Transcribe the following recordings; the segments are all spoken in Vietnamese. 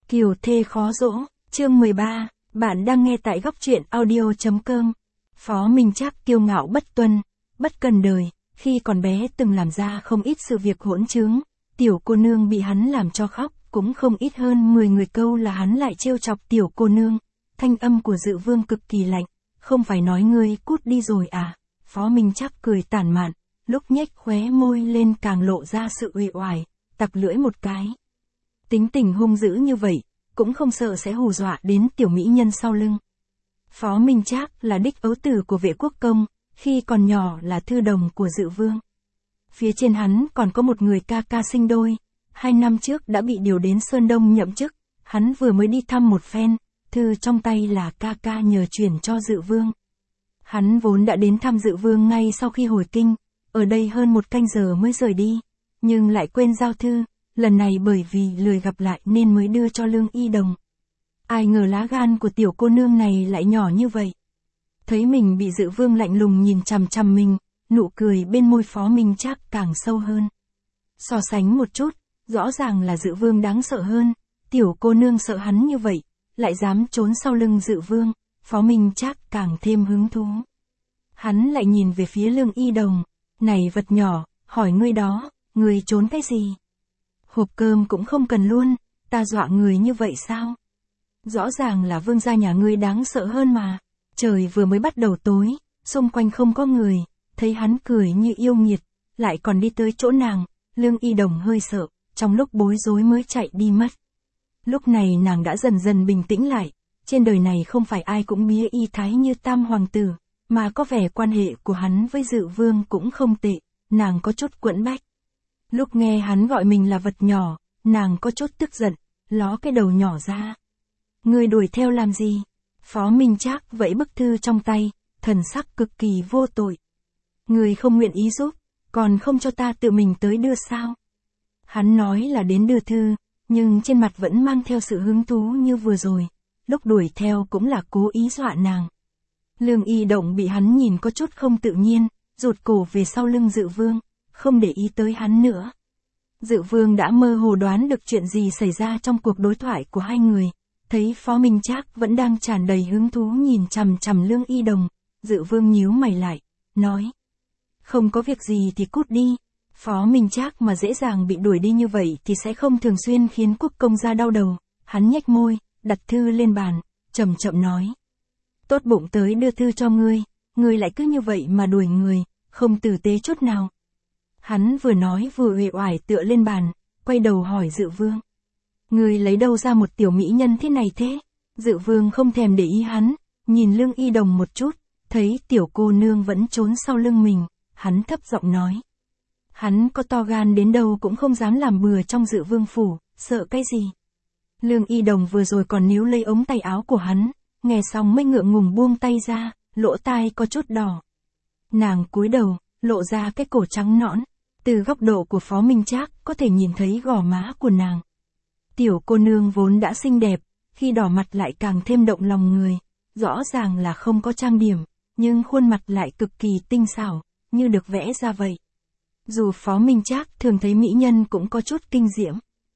Kiều thê khó dỗ, chương 13, bạn đang nghe tại góc truyện audio.com. Phó Minh Trác kiêu ngạo bất tuân, bất cần đời, khi còn bé từng làm ra không ít sự việc hỗn trướng, tiểu cô nương bị hắn làm cho khóc, cũng không ít hơn 10 người câu là hắn lại trêu chọc tiểu cô nương. Thanh âm của Dự Vương cực kỳ lạnh, không phải nói ngươi cút đi rồi à? Phó Minh Trác cười tản mạn, lúc nhếch khóe môi lên càng lộ ra sự uể oải, tặc lưỡi một cái. Tính tình hung dữ như vậy, cũng không sợ sẽ hù dọa đến tiểu mỹ nhân sau lưng. Phó Minh Trác là đích ấu tử của Vệ Quốc Công, khi còn nhỏ là thư đồng của Dự Vương. Phía trên hắn còn có một người ca ca sinh đôi, 2 năm trước đã bị điều đến Sơn Đông nhậm chức, hắn vừa mới đi thăm một phen, thư trong tay là ca ca nhờ chuyển cho Dự Vương. Hắn vốn đã đến thăm Dự Vương ngay sau khi hồi kinh, ở đây hơn 1 canh giờ mới rời đi, nhưng lại quên giao thư. Lần này bởi vì lười gặp lại nên mới đưa cho Lương Y Đồng. Ai ngờ lá gan của tiểu cô nương này lại nhỏ như vậy. Thấy mình bị Dự Vương lạnh lùng nhìn chằm chằm mình, nụ cười bên môi Phó Minh Trác càng sâu hơn. So sánh một chút, rõ ràng là Dự Vương đáng sợ hơn, tiểu cô nương sợ hắn như vậy, lại dám trốn sau lưng Dự Vương, Phó Minh Trác càng thêm hứng thú. Hắn lại nhìn về phía Lương Y Đồng, này vật nhỏ, hỏi ngươi đó, ngươi trốn cái gì? Hộp cơm cũng không cần luôn, ta dọa người như vậy sao? Rõ ràng là vương gia nhà ngươi đáng sợ hơn mà. Trời vừa mới bắt đầu tối, xung quanh không có người, thấy hắn cười như yêu nghiệt, lại còn đi tới chỗ nàng, Lương Y Đồng hơi sợ, trong lúc bối rối mới chạy đi mất. Lúc này nàng đã dần dần bình tĩnh lại, trên đời này không phải ai cũng bía y thái như Tam Hoàng Tử, mà có vẻ quan hệ của hắn với Dự Vương cũng không tệ, nàng có chút quẫn bách. Lúc nghe hắn gọi mình là vật nhỏ, nàng có chút tức giận, ló cái đầu nhỏ ra. Ngươi đuổi theo làm gì? Phó Minh Trác vẫy bức thư trong tay, thần sắc cực kỳ vô tội. Ngươi không nguyện ý giúp, còn không cho ta tự mình tới đưa sao? Hắn nói là đến đưa thư, nhưng trên mặt vẫn mang theo sự hứng thú như vừa rồi, lúc đuổi theo cũng là cố ý dọa nàng. Lương Y Động bị hắn nhìn có chút không tự nhiên, rụt cổ về sau lưng Dự Vương, không để ý tới hắn nữa. Dự Vương đã mơ hồ đoán được chuyện gì xảy ra trong cuộc đối thoại của hai người, thấy Phó Minh Trác vẫn đang tràn đầy hứng thú nhìn chằm chằm Lương Y Đồng, Dự Vương nhíu mày lại, nói: không có việc gì thì cút đi. Phó Minh Trác mà dễ dàng bị đuổi đi như vậy thì sẽ không thường xuyên khiến quốc công gia đau đầu. Hắn nhếch môi, đặt thư lên bàn, chậm chậm nói: tốt bụng tới đưa thư cho ngươi lại cứ như vậy mà đuổi người, không tử tế chút nào. Hắn vừa nói vừa uể oải tựa lên bàn, quay đầu hỏi Dự Vương: ngươi lấy đâu ra một tiểu mỹ nhân thế này thế? Dự Vương không thèm để ý hắn, nhìn Lương Y Đồng một chút, thấy tiểu cô nương vẫn trốn sau lưng mình, hắn thấp giọng nói. Hắn có to gan đến đâu cũng không dám làm bừa trong Dự Vương phủ, sợ cái gì? Lương Y Đồng vừa rồi còn níu lấy ống tay áo của hắn, nghe xong mới ngượng ngùng buông tay ra, lỗ tai có chút đỏ. Nàng cúi đầu, lộ ra cái cổ trắng nõn, từ góc độ của Phó Minh Trác có thể nhìn thấy gò má của nàng. Tiểu cô nương vốn đã xinh đẹp, khi đỏ mặt lại càng thêm động lòng người, rõ ràng là không có trang điểm, nhưng khuôn mặt lại cực kỳ tinh xảo, như được vẽ ra vậy. Dù Phó Minh Trác thường thấy mỹ nhân cũng có chút kinh diễm.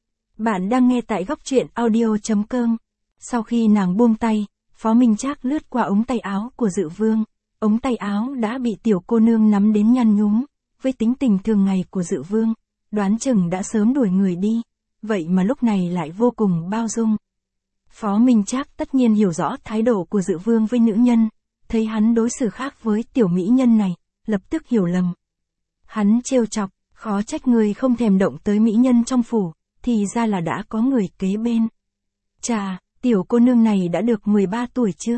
Bạn đang nghe tại góc truyện audio.com. Sau khi nàng buông tay, Phó Minh Trác lướt qua ống tay áo của Dự Vương, ống tay áo đã bị tiểu cô nương nắm đến nhăn nhúm, với tính tình thường ngày của Dự Vương, đoán chừng đã sớm đuổi người đi, vậy mà lúc này lại vô cùng bao dung. Phó Minh Trác tất nhiên hiểu rõ thái độ của Dự Vương với nữ nhân, thấy hắn đối xử khác với tiểu mỹ nhân này, lập tức hiểu lầm. Hắn trêu chọc, khó trách người không thèm động tới mỹ nhân trong phủ, thì ra là đã có người kế bên. Chà, tiểu cô nương này đã được 13 tuổi chưa?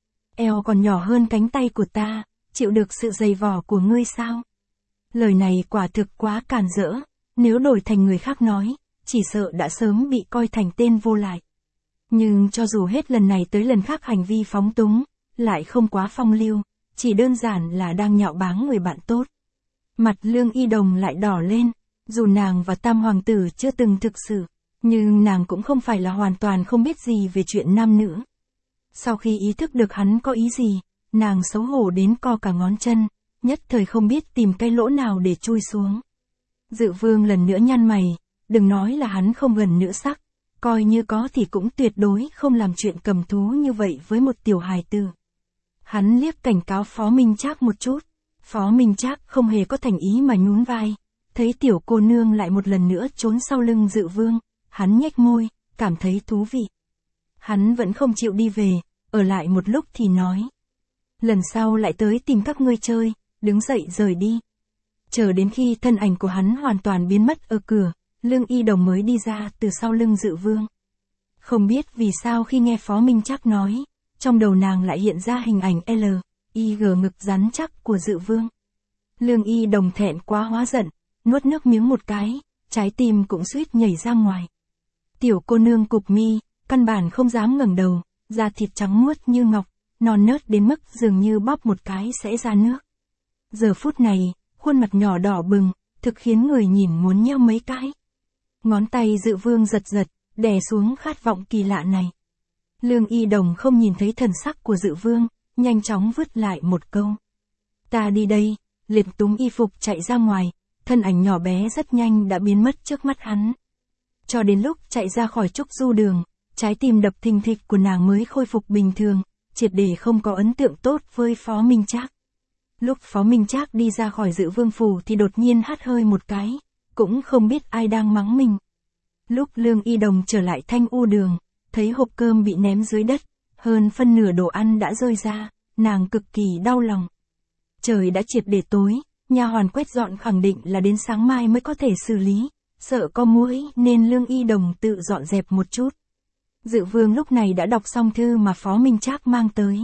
Eo còn nhỏ hơn cánh tay của ta, chịu được sự dày vò của ngươi sao? Lời này quả thực quá càn rỡ, nếu đổi thành người khác nói, chỉ sợ đã sớm bị coi thành tên vô lại. Nhưng cho dù hết lần này tới lần khác hành vi phóng túng, lại không quá phong lưu, chỉ đơn giản là đang nhạo báng người bạn tốt. Mặt Lương Y Đồng lại đỏ lên, dù nàng và Tam Hoàng Tử chưa từng thực sự, nhưng nàng cũng không phải là hoàn toàn không biết gì về chuyện nam nữ. Sau khi ý thức được hắn có ý gì, nàng xấu hổ đến co cả ngón chân, nhất thời không biết tìm cái lỗ nào để chui xuống. Dự Vương lần nữa nhăn mày, đừng nói là hắn không gần nữ sắc, coi như có thì cũng tuyệt đối không làm chuyện cầm thú như vậy với một tiểu hài tử. Hắn liếc cảnh cáo Phó Minh Trác một chút. Phó Minh Trác không hề có thành ý mà nhún vai. Thấy tiểu cô nương lại một lần nữa trốn sau lưng Dự Vương, hắn nhếch môi, cảm thấy thú vị. Hắn vẫn không chịu đi về, ở lại một lúc thì nói. Lần sau lại tới tìm các ngươi chơi, đứng dậy rời đi. Chờ đến khi thân ảnh của hắn hoàn toàn biến mất ở cửa, Lương Y Đồng mới đi ra từ sau lưng Dự Vương. Không biết vì sao khi nghe Phó Minh Trác nói, trong đầu nàng lại hiện ra hình ảnh L.I.G ngực rắn chắc của Dự Vương. Lương Y Đồng thẹn quá hóa giận, nuốt nước miếng một cái, trái tim cũng suýt nhảy ra ngoài. Tiểu cô nương cụp mi, căn bản không dám ngẩng đầu, da thịt trắng muốt như ngọc, non nớt đến mức dường như bóp một cái sẽ ra nước. Giờ phút này, khuôn mặt nhỏ đỏ bừng, thực khiến người nhìn muốn nheo mấy cái. Ngón tay Dự Vương giật giật, đè xuống khát vọng kỳ lạ này. Lương Y Đồng không nhìn thấy thần sắc của Dự Vương, nhanh chóng vứt lại một câu. Ta đi đây, liệt túm y phục chạy ra ngoài, thân ảnh nhỏ bé rất nhanh đã biến mất trước mắt hắn. Cho đến lúc chạy ra khỏi Trúc Du Đường, trái tim đập thình thịch của nàng mới khôi phục bình thường, triệt để không có ấn tượng tốt với Phó Minh Trác. Lúc Phó Minh Trác đi ra khỏi Dự Vương phủ thì đột nhiên hắt hơi một cái, cũng không biết ai đang mắng mình. Lúc Lương Y Đồng trở lại Thanh U Đường, thấy hộp cơm bị ném dưới đất, hơn phân nửa đồ ăn đã rơi ra, nàng cực kỳ đau lòng. Trời đã triệt để tối, nha hoàn quét dọn khẳng định là đến sáng mai mới có thể xử lý, sợ có muỗi nên Lương Y Đồng tự dọn dẹp một chút. Dự Vương lúc này đã đọc xong thư mà Phó Minh Trác mang tới.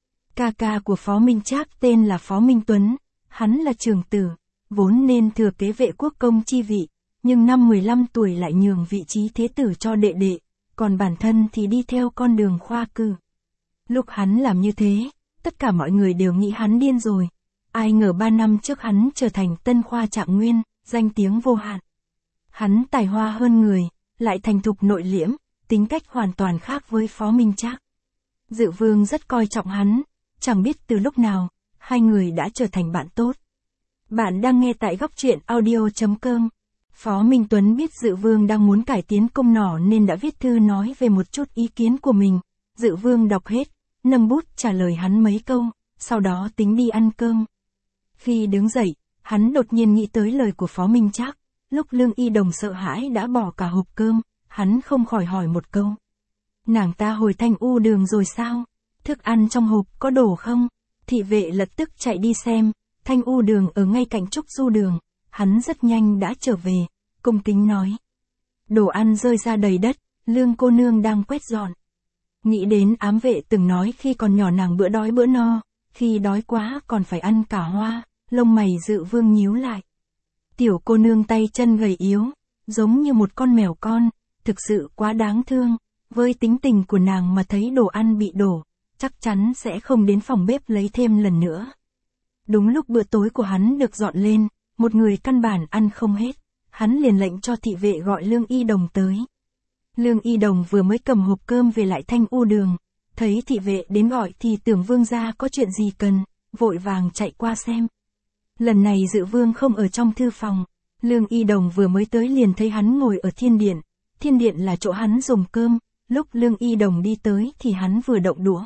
Ca ca của Phó Minh Trác tên là Phó Minh Tuấn, hắn là trưởng tử, vốn nên thừa kế Vệ Quốc công chi vị, nhưng năm 15 tuổi lại nhường vị trí thế tử cho đệ đệ, còn bản thân thì đi theo con đường khoa cử. Lúc hắn làm như thế, tất cả mọi người đều nghĩ hắn điên rồi. Ai ngờ 3 năm trước hắn trở thành Tân Khoa Trạng Nguyên, danh tiếng vô hạn. Hắn tài hoa hơn người, lại thành thục nội liễm, tính cách hoàn toàn khác với Phó Minh Trác. Dự Vương rất coi trọng hắn, chẳng biết từ lúc nào, hai người đã trở thành bạn tốt. Bạn đang nghe tại góc truyện audio.com. Phó Minh Tuấn biết Dự Vương đang muốn cải tiến công nỏ nên đã viết thư nói về một chút ý kiến của mình. Dự Vương đọc hết, nâng bút trả lời hắn mấy câu, sau đó tính đi ăn cơm. Khi đứng dậy, hắn đột nhiên nghĩ tới lời của Phó Minh Trác. Lúc Lương Y Đồng sợ hãi đã bỏ cả hộp cơm, hắn không khỏi hỏi một câu. Nàng ta hồi Thanh U Đường rồi sao? Thức ăn trong hộp có đổ không? Thị vệ lập tức chạy đi xem, Thanh U Đường ở ngay cạnh Trúc Du Đường. Hắn rất nhanh đã trở về, cung kính nói. Đồ ăn rơi ra đầy đất, Lương cô nương đang quét dọn. Nghĩ đến ám vệ từng nói khi còn nhỏ nàng bữa đói bữa no, khi đói quá còn phải ăn cả hoa, lông mày Dự Vương nhíu lại. Tiểu cô nương tay chân gầy yếu, giống như một con mèo con, thực sự quá đáng thương. Với tính tình của nàng mà thấy đồ ăn bị đổ, chắc chắn sẽ không đến phòng bếp lấy thêm lần nữa. Đúng lúc bữa tối của hắn được dọn lên, một người căn bản ăn không hết, hắn liền lệnh cho thị vệ gọi Lương Y Đồng tới. Lương Y Đồng vừa mới cầm hộp cơm về lại Thanh U Đường, thấy thị vệ đến gọi thì tưởng Vương gia có chuyện gì cần, vội vàng chạy qua xem. Lần này Dự Vương không ở trong thư phòng, Lương Y Đồng vừa mới tới liền thấy hắn ngồi ở thiên điện. Thiên điện là chỗ hắn dùng cơm, lúc Lương Y Đồng đi tới thì hắn vừa động đũa.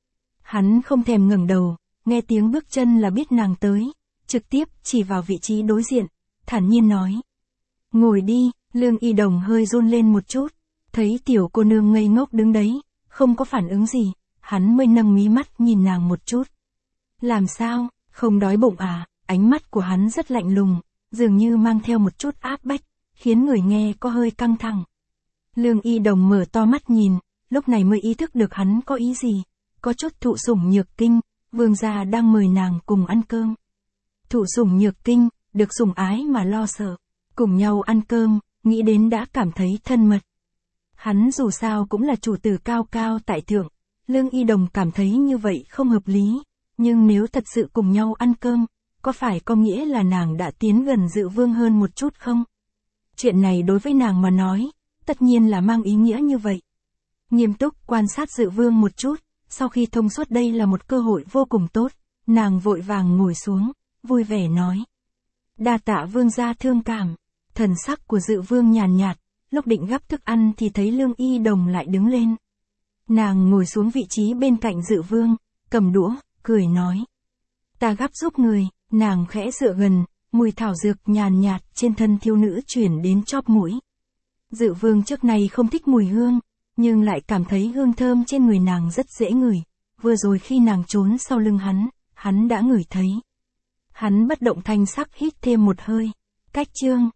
Hắn không thèm ngẩng đầu, nghe tiếng bước chân là biết nàng tới, trực tiếp chỉ vào vị trí đối diện, thản nhiên nói. Ngồi đi. Lương Y Đồng hơi run lên một chút, thấy tiểu cô nương ngây ngốc đứng đấy, không có phản ứng gì, hắn mới nâng mí mắt nhìn nàng một chút. Làm sao, không đói bụng à? Ánh mắt của hắn rất lạnh lùng, dường như mang theo một chút áp bách, khiến người nghe có hơi căng thẳng. Lương Y Đồng mở to mắt nhìn, lúc này mới ý thức được hắn có ý gì, có chút thụ sủng nhược kinh, vương gia đang mời nàng cùng ăn cơm. Thụ sủng nhược kinh, được sủng ái mà lo sợ, cùng nhau ăn cơm, nghĩ đến đã cảm thấy thân mật. Hắn dù sao cũng là chủ tử cao cao tại thượng, Lương Y Đồng cảm thấy như vậy không hợp lý, nhưng nếu thật sự cùng nhau ăn cơm, có phải có nghĩa là nàng đã tiến gần Dự Vương hơn một chút không? Chuyện này đối với nàng mà nói, tất nhiên là mang ý nghĩa như vậy. Nghiêm túc quan sát Dự Vương một chút, sau khi thông suốt đây là một cơ hội vô cùng tốt, nàng vội vàng ngồi xuống, vui vẻ nói. Đa tạ vương gia thương cảm. Thần sắc của Dự Vương nhàn nhạt, lúc định gắp thức ăn thì thấy Lương Y Đồng lại đứng lên. Nàng ngồi xuống vị trí bên cạnh Dự Vương, cầm đũa, cười nói. Ta gắp giúp người, nàng khẽ dựa gần, mùi thảo dược nhàn nhạt trên thân thiếu nữ chuyển đến chóp mũi. Dự Vương trước này không thích mùi hương, nhưng lại cảm thấy hương thơm trên người nàng rất dễ ngửi, vừa rồi khi nàng trốn sau lưng hắn đã ngửi thấy. Hắn bất động thanh sắc hít thêm một hơi. Cách chương